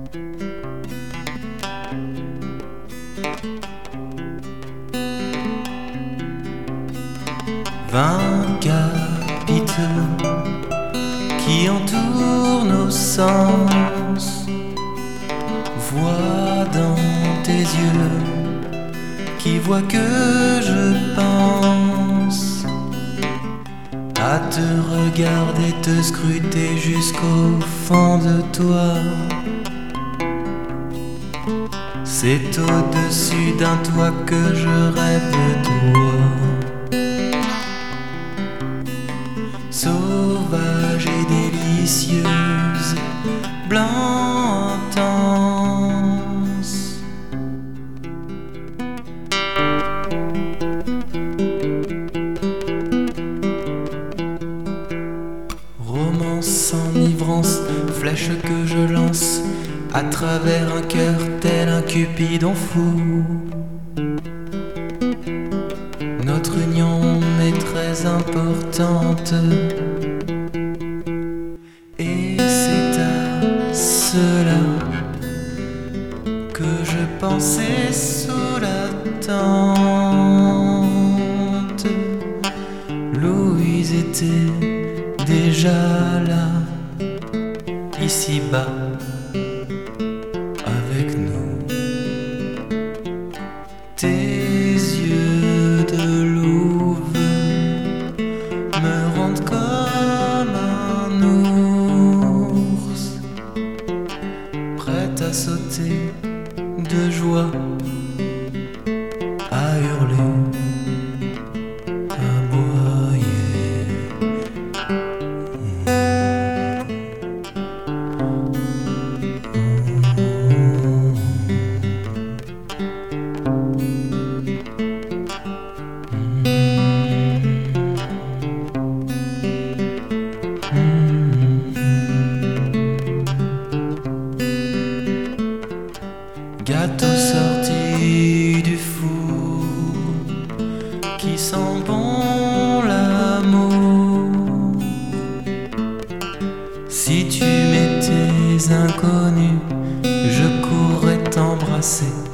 20 capitaux qui entourent nos sens. Vois dans tes yeux qui voient que je pense à te regarder, te scruter jusqu'au fond de toi. C'est au-dessus d'un toit que je rêve de toi. Sauvage et délicieuse, blanc intense. Romance enivrance, flèche que je lance à travers un cœur tel un cupidon fou. Notre union est très importante et c'est à cela que je pensais sous la tente. Louise était déjà là, ici-bas, avec nous. Tes yeux de louve me rendent comme un ours, prêt à sauter de joie, à hurler, à aboyer. Gâteau sorti du four qui sent bon l'amour. Si tu m'étais inconnu, je courrais t'embrasser